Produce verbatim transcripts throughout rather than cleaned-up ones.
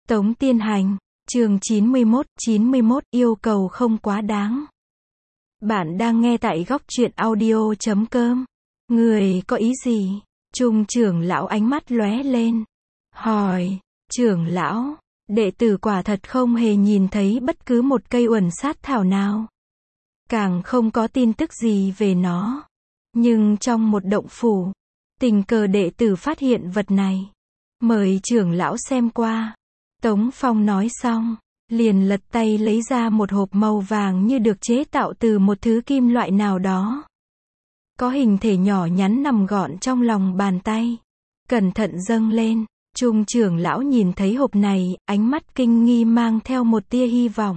Tống Tiên Hành, chương chín mươi mốt, chín mươi mốt, yêu cầu không quá đáng. Bạn đang nghe tại góc truyện audio chấm com. Người có ý gì? Trung trưởng lão ánh mắt lóe lên. Hỏi, trưởng lão, đệ tử quả thật không hề nhìn thấy bất cứ một cây uẩn sát thảo nào. Càng không có tin tức gì về nó. Nhưng trong một động phủ, tình cờ đệ tử phát hiện vật này. Mời trưởng lão xem qua. Tống Phong nói xong, liền lật tay lấy ra một hộp màu vàng như được chế tạo từ một thứ kim loại nào đó. Có hình thể nhỏ nhắn nằm gọn trong lòng bàn tay. Cẩn thận dâng lên, Trung trưởng lão nhìn thấy hộp này, ánh mắt kinh nghi mang theo một tia hy vọng.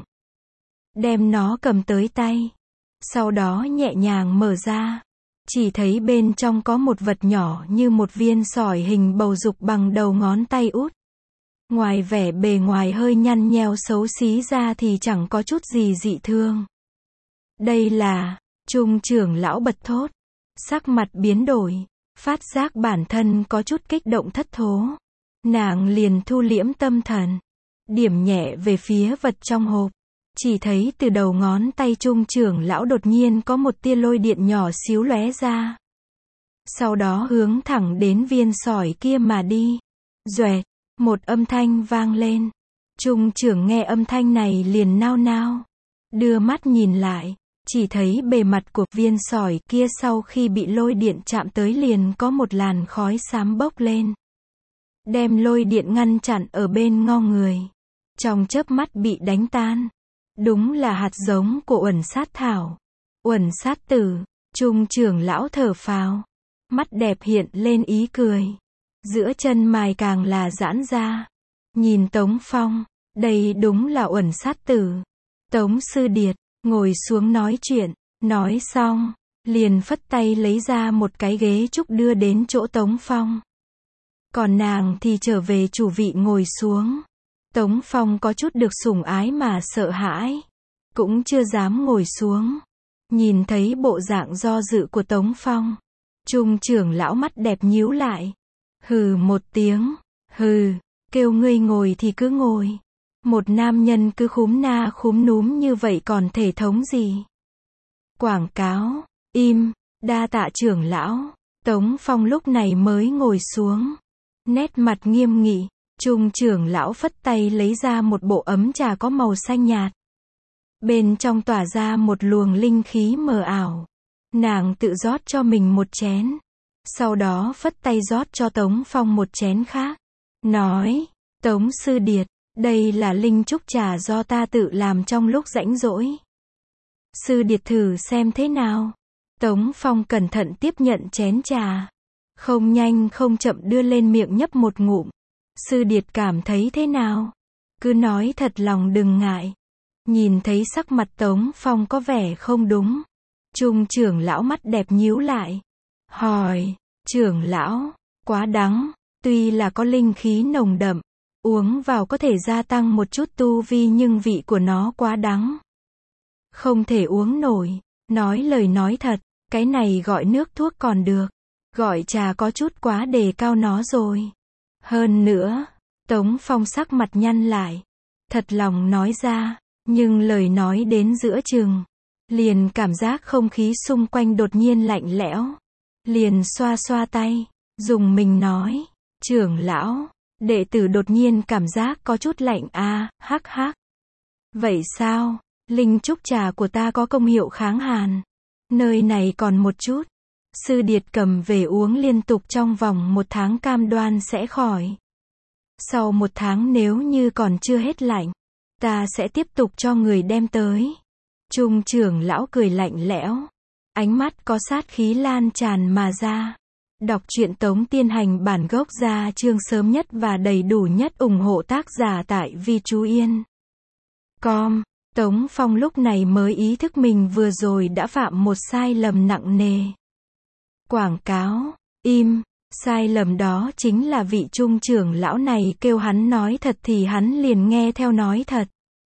Đem nó cầm tới tay. Sau đó nhẹ nhàng mở ra. Chỉ thấy bên trong có một vật nhỏ như một viên sỏi hình bầu dục bằng đầu ngón tay út. Ngoài vẻ bề ngoài hơi nhăn nheo xấu xí ra thì chẳng có chút gì dị thương. Đây là, Trung trưởng lão bật thốt. Sắc mặt biến đổi, phát giác bản thân có chút kích động thất thố. Nàng liền thu liễm tâm thần. Điểm nhẹ về phía vật trong hộp. Chỉ thấy từ đầu ngón tay Trung trưởng lão đột nhiên có một tia lôi điện nhỏ xíu lóe ra. Sau đó hướng thẳng đến viên sỏi kia mà đi. Doẹt, một âm thanh vang lên. Trung trưởng nghe âm thanh này liền nao nao. Đưa mắt nhìn lại, chỉ thấy bề mặt của viên sỏi kia sau khi bị lôi điện chạm tới liền có một làn khói xám bốc lên. Đem lôi điện ngăn chặn ở bên ngo người. Trong chớp mắt bị đánh tan. Đúng là hạt giống của uẩn sát thảo. Uẩn sát tử. Trung trưởng lão thở phào. Mắt đẹp hiện lên ý cười. Giữa chân mày càng là giãn ra. Nhìn Tống Phong. Đây đúng là uẩn sát tử. Tống sư điệt. Ngồi xuống nói chuyện. Nói xong. Liền phất tay lấy ra một cái ghế trúc đưa đến chỗ Tống Phong. Còn nàng thì trở về chủ vị ngồi xuống. Tống Phong có chút được sủng ái mà sợ hãi. Cũng chưa dám ngồi xuống. Nhìn thấy bộ dạng do dự của Tống Phong. Trung trưởng lão mắt đẹp nhíu lại. Hừ một tiếng. Hừ, kêu ngươi ngồi thì cứ ngồi. Một nam nhân cứ khúm na khúm núm như vậy còn thể thống gì? Quảng cáo. Im. Đa tạ trưởng lão. Tống Phong lúc này mới ngồi xuống. Nét mặt nghiêm nghị. Trung trưởng lão phất tay lấy ra một bộ ấm trà có màu xanh nhạt. Bên trong tỏa ra một luồng linh khí mờ ảo. Nàng tự rót cho mình một chén. Sau đó phất tay rót cho Tống Phong một chén khác. Nói, Tống sư điệt, đây là linh trúc trà do ta tự làm trong lúc rảnh rỗi. Sư điệt thử xem thế nào. Tống Phong cẩn thận tiếp nhận chén trà. Không nhanh không chậm đưa lên miệng nhấp một ngụm. Sư điệt cảm thấy thế nào? Cứ nói thật lòng đừng ngại. Nhìn thấy sắc mặt Tống Phong có vẻ không đúng. Trung trưởng lão mắt đẹp nhíu lại. Hỏi, trưởng lão, quá đắng. Tuy là có linh khí nồng đậm. Uống vào có thể gia tăng một chút tu vi nhưng vị của nó quá đắng. Không thể uống nổi. Nói lời nói thật, cái này gọi nước thuốc còn được. Gọi trà có chút quá đề cao nó rồi. Hơn nữa, Tống Phong sắc mặt nhăn lại. Thật lòng nói ra, nhưng lời nói đến giữa chừng. Liền cảm giác không khí xung quanh đột nhiên lạnh lẽo. Liền xoa xoa tay, dùng mình nói. Trưởng lão, đệ tử đột nhiên cảm giác có chút lạnh a, hắc hắc. Vậy sao, linh trúc trà của ta có công hiệu kháng hàn. Nơi này còn một chút. Sư điệt cầm về uống liên tục trong vòng một tháng cam đoan sẽ khỏi. Sau một tháng nếu như còn chưa hết lạnh, ta sẽ tiếp tục cho người đem tới. Trung trưởng lão cười lạnh lẽo. Ánh mắt có sát khí lan tràn mà ra. Đọc truyện Tống Tiên Hành bản gốc ra chương sớm nhất và đầy đủ nhất ủng hộ tác giả tại vi chú yên chấm com. Tống Phong lúc này mới ý thức mình vừa rồi đã phạm một sai lầm nặng nề. Quảng cáo. Im. Sai lầm đó chính là vị trung trưởng lão này kêu hắn nói thật thì hắn liền nghe theo nói thật.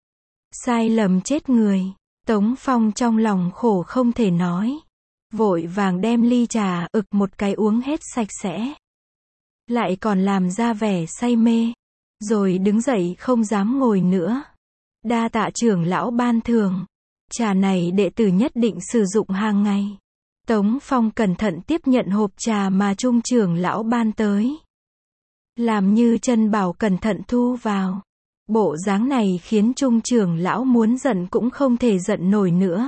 Sai lầm chết người. Tống Phong trong lòng khổ không thể nói. Vội vàng đem ly trà ực một cái uống hết sạch sẽ. Lại còn làm ra vẻ say mê. rồi đứng dậy không dám ngồi nữa. Đa tạ trưởng lão ban thưởng. Trà này đệ tử nhất định sử dụng hàng ngày. Tống Phong cẩn thận tiếp nhận hộp trà mà Trung trưởng lão ban tới. Làm như chân bảo cẩn thận thu vào. Bộ dáng này khiến Trung trưởng lão muốn giận cũng không thể giận nổi nữa.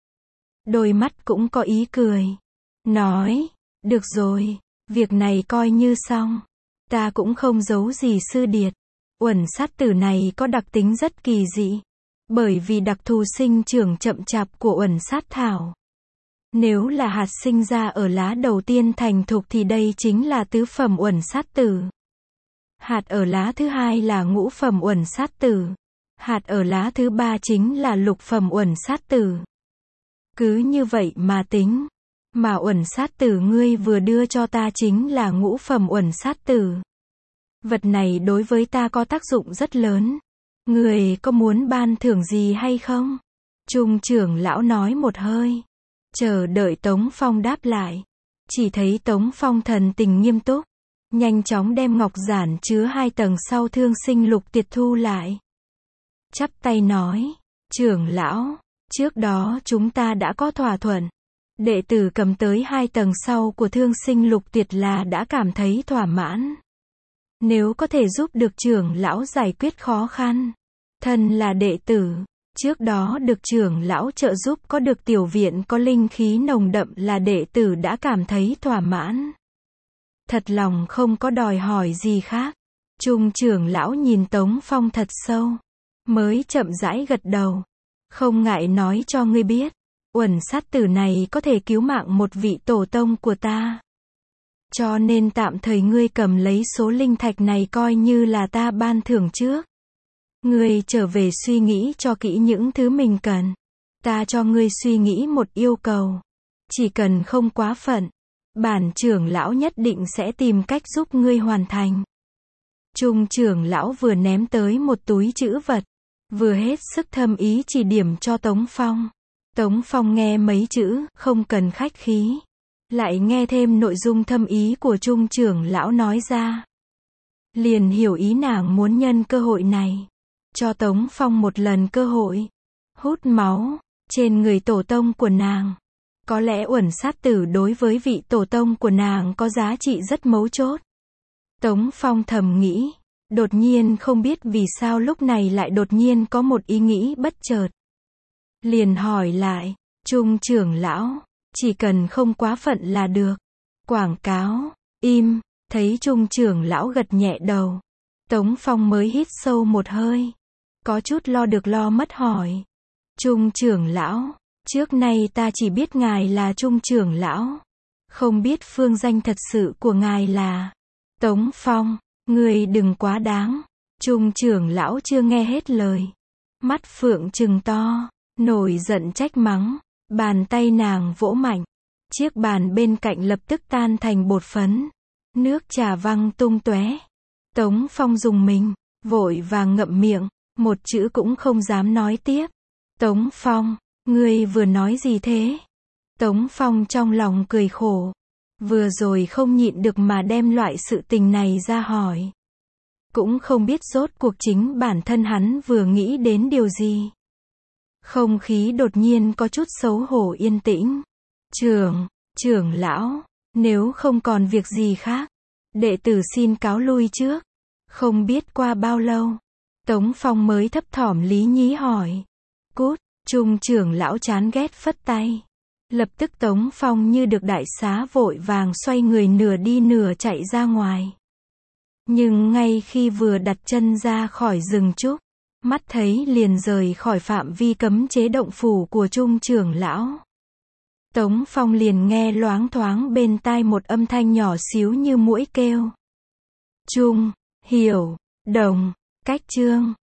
Đôi mắt cũng có ý cười. Nói, được rồi, việc này coi như xong. Ta cũng không giấu gì sư điệt. Uẩn sát tử này có đặc tính rất kỳ dị. Bởi vì đặc thù sinh trưởng chậm chạp của uẩn sát thảo. Nếu là hạt sinh ra ở lá đầu tiên thành thục thì đây chính là tứ phẩm uẩn sát tử. Hạt ở lá thứ hai là ngũ phẩm uẩn sát tử. Hạt ở lá thứ ba chính là lục phẩm uẩn sát tử. Cứ như vậy mà tính. Mà uẩn sát tử ngươi vừa đưa cho ta chính là ngũ phẩm uẩn sát tử. Vật này đối với ta có tác dụng rất lớn. Người có muốn ban thưởng gì hay không? Trung trưởng lão nói một hơi. Chờ đợi Tống Phong đáp lại. Chỉ thấy Tống Phong thần tình nghiêm túc. Nhanh chóng đem ngọc giản chứa hai tầng sau thương sinh lục tiệt thu lại. Chắp tay nói. Trưởng lão, trước đó chúng ta đã có thỏa thuận. Đệ tử cầm tới hai tầng sau của thương sinh lục tiệt là đã cảm thấy thỏa mãn. Nếu có thể giúp được trưởng lão giải quyết khó khăn. Thân là đệ tử. Trước đó được trưởng lão trợ giúp có được tiểu viện có linh khí nồng đậm là đệ tử đã cảm thấy thỏa mãn. Thật lòng không có đòi hỏi gì khác. Trung trưởng lão nhìn Tống Phong thật sâu. Mới chậm rãi gật đầu. Không ngại nói cho ngươi biết. Uẩn sát tử này có thể cứu mạng một vị tổ tông của ta. Cho nên tạm thời ngươi cầm lấy số linh thạch này coi như là ta ban thưởng trước. Ngươi trở về suy nghĩ cho kỹ những thứ mình cần. Ta cho ngươi suy nghĩ một yêu cầu. Chỉ cần không quá phận. Bản trưởng lão nhất định sẽ tìm cách giúp ngươi hoàn thành. Trung trưởng lão vừa ném tới một túi trữ vật. Vừa hết sức thâm ý chỉ điểm cho Tống Phong. Tống Phong nghe mấy chữ, không cần khách khí. Lại nghe thêm nội dung thâm ý của Trung trưởng lão nói ra. Liền hiểu ý nàng muốn nhân cơ hội này. Cho Tống Phong một lần cơ hội. Hút máu. Trên người tổ tông của nàng. Có lẽ uẩn sát tử đối với vị tổ tông của nàng có giá trị rất mấu chốt. Tống Phong thầm nghĩ. Đột nhiên không biết vì sao lúc này lại đột nhiên có một ý nghĩ bất chợt. Liền hỏi lại. Trung trưởng lão. Chỉ cần không quá phận là được. Quảng cáo. Im. Thấy Trung trưởng lão gật nhẹ đầu. Tống Phong mới hít sâu một hơi. Có chút lo được lo mất hỏi. Trung trưởng lão. Trước nay ta chỉ biết ngài là Trung trưởng lão. Không biết phương danh thật sự của ngài là. Tống Phong. Người đừng quá đáng. Trung trưởng lão chưa nghe hết lời. Mắt phượng trừng to. Nổi giận trách mắng. Bàn tay nàng vỗ mạnh. Chiếc bàn bên cạnh lập tức tan thành bột phấn. Nước trà văng tung tóe. Tống Phong dùng mình. Vội vàng ngậm miệng. Một chữ cũng không dám nói tiếp. Tống Phong. Ngươi vừa nói gì thế? Tống Phong trong lòng cười khổ. Vừa rồi không nhịn được mà đem loại sự tình này ra hỏi. Cũng không biết rốt cuộc chính bản thân hắn vừa nghĩ đến điều gì. Không khí đột nhiên có chút xấu hổ yên tĩnh. Trưởng, trưởng lão, nếu không còn việc gì khác, đệ tử xin cáo lui trước. Không biết qua bao lâu, Tống Phong mới thấp thỏm lý nhí hỏi. Cút, Trung trưởng lão chán ghét phất tay. Lập tức Tống Phong như được đại xá vội vàng xoay người nửa đi nửa chạy ra ngoài. Nhưng ngay khi vừa đặt chân ra khỏi rừng trúc, mắt thấy liền rời khỏi phạm vi cấm chế động phủ của Trung trưởng lão. Tống Phong liền nghe loáng thoáng bên tai một âm thanh nhỏ xíu như muỗi kêu. Trung, hiểu, đồng, cách chương.